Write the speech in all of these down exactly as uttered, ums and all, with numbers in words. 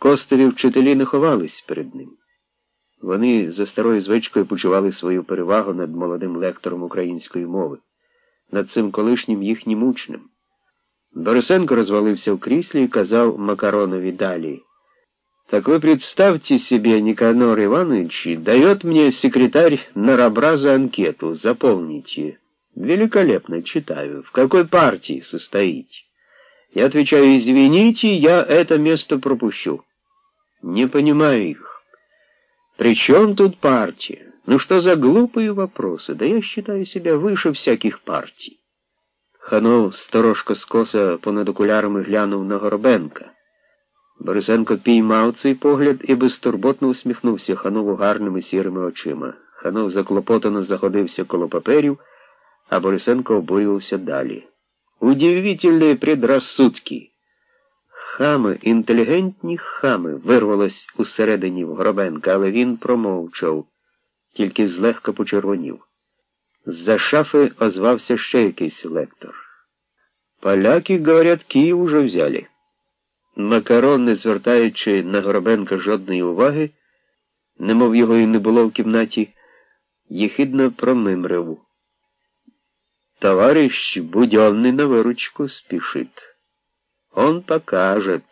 Костові вчителі не ховались перед ним. Вони за старою звичкою почували свою перевагу над молодим лектором української мови, над цим колишнім їхнім учнем. Борисенко розвалився в кріслі і казав Макаронові далі: «Так вы представьте себе, Никанор Иванович, дает мне секретарь Нарабраза анкету, заполните. Великолепно, читаю. В какой партии состоите? Я отвечаю: извините, я это место пропущу. Не понимаю их. При чем тут партия? Ну что за глупые вопросы? Да я считаю себя выше всяких партий». Ханов сторожко скоса понад окулярами глянув на Горобенка. Борисенко піймав цей погляд і безтурботно усміхнувся Ханову гарними сірими очима. Ханов заклопотано заходився коло паперів, а Борисенко обурювався далі. «Удивительные предрассудки!» «Хами, інтелігентні хами!» вирвалось усередині в Горобенка, але він промовчав, тільки злегка почервонів. З-за шафи озвався ще якийсь лектор. «Поляки, говорять, Київ уже взяли». Макарон, не звертаючи на Горобенка жодної уваги, немов його і не було в кімнаті, єхидно промимрив: «Товарищ Буденный на выручку спешит. Он покажет».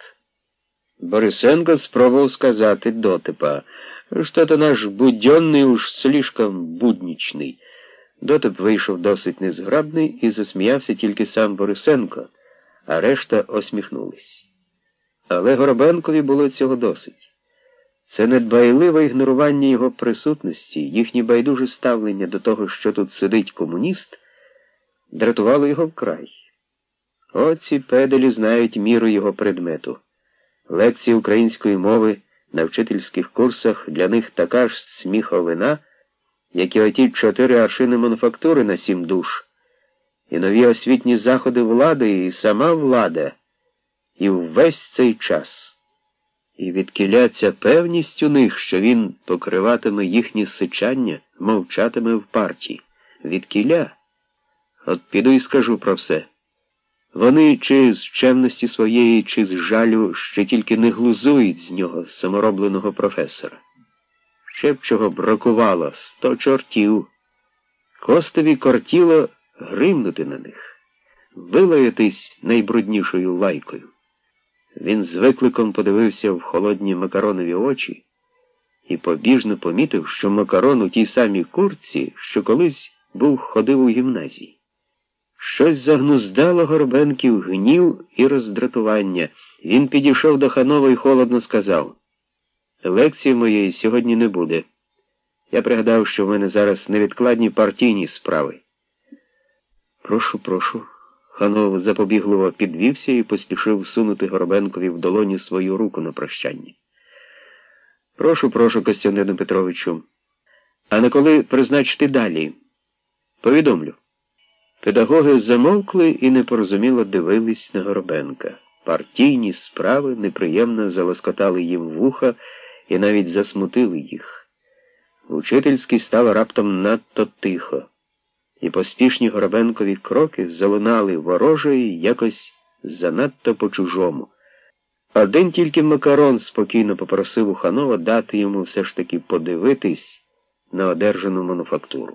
Борисенко спробував сказати дотипа: «Что-то наш Буденный уж слишком будничний». Дотип вийшов досить незграбний і засміявся тільки сам Борисенко, а решта осміхнулись. Але Горобенкові було цього досить. Це недбайливе ігнорування його присутності, їхнє байдуже ставлення до того, що тут сидить комуніст, дратувало його вкрай. Оці педелі знають міру його предмету. Лекції української мови на вчительських курсах для них така ж сміховина, як і оті чотири аршини мануфактури на сім душ, і нові освітні заходи влади, і сама влада, і ввесь цей час. І відкіляться певність у них, що він покриватиме їхні сичання, мовчатиме в партії. Відкіля? От піду і скажу про все. Вони чи з чемності своєї, чи з жалю ще тільки не глузують з нього, саморобленого професора. Ще б чого бракувало, сто чортів. Костові кортіло гримнути на них, вилаятись найбруднішою лайкою. Він з викликом подивився в холодні Макаронові очі і побіжно помітив, що Макарон у тій самій куртці, що колись був ходив у гімназії. Щось загнуздало Горобенків гнів і роздратування. Він підійшов до Ханова і холодно сказав: «Лекції моєї сьогодні не буде. Я пригадав, що в мене зараз невідкладні партійні справи». «Прошу, прошу». Ханов запобігливо підвівся і поспішив всунути Горобенкові в долоні свою руку на прощання. «Прошу, прошу, Костянтину Петровичу. А на коли призначити далі? Повідомлю». Педагоги замовкли і непорозуміло дивились на Горобенка. Партійні справи неприємно залоскотали їм вуха і навіть засмутили їх. Учительський стало раптом надто тихо, і поспішні Горобенкові кроки залунали вороже і якось занадто по-чужому. Один тільки Макарон спокійно попросив у Ханова дати йому все ж таки подивитись на одержану мануфактуру.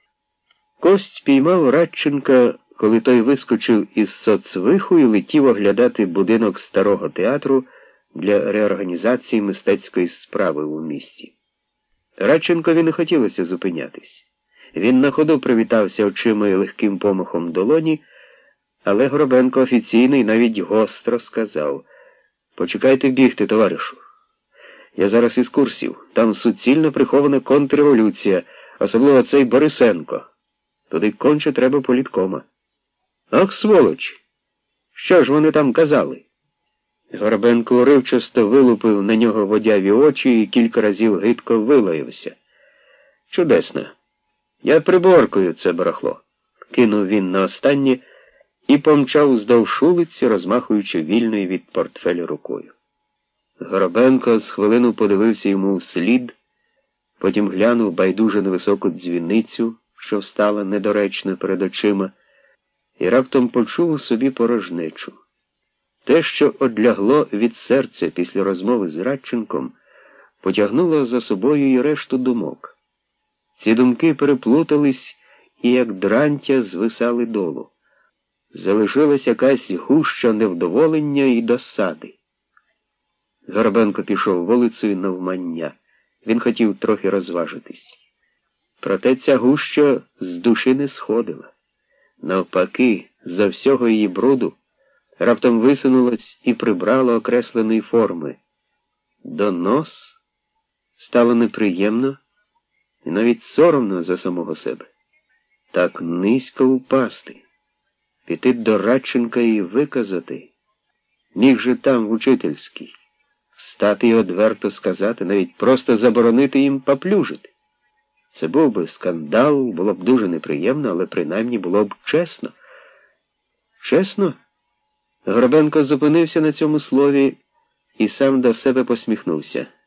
Кость піймав Радченка, коли той вискочив із соцвиху і летів оглядати будинок старого театру для реорганізації мистецької справи у місті. Радченкові не хотілося зупинятись. Він на ходу привітався очима і легким помахом долоні, але Горобенко офіційно і навіть гостро сказав: «Почекайте бігти, товаришу. Я зараз із курсів. Там суцільно прихована контрреволюція, особливо цей Борисенко. Туди конче треба політкома». «Ах, сволоч! Що ж вони там казали?» Горобенко уривчасто вилупив на нього водяві очі і кілька разів гидко вилаявся. «Чудесно. Я приборкую це барахло», — кинув він на останнє і помчав вздовж вулиці, розмахуючи вільною від портфеля рукою. Горобенко з хвилину подивився йому вслід, потім глянув байдуже на високу дзвіницю, що встала недоречно перед очима, і раптом почув у собі порожнечу. Те, що одлягло від серця після розмови з Радченком, потягнуло за собою і решту думок. Ці думки переплутались і, як дрантя, звисали долу. Залишилась якась гуща невдоволення і досади. Горбенко пішов вулицею навмання. Він хотів трохи розважитись. Проте ця гуща з душі не сходила. Навпаки, за всього її бруду раптом висунулось і прибрало окресленої форми. Донос стало неприємно і навіть соромно за самого себе. Так низько упасти, піти до Радченка і виказати. Міг же там, в учительській, встати і одверто сказати, навіть просто заборонити їм поплюжити. Це був би скандал, було б дуже неприємно, але принаймні було б чесно. Чесно? Горбенко зупинився на цьому слові і сам до себе посміхнувся.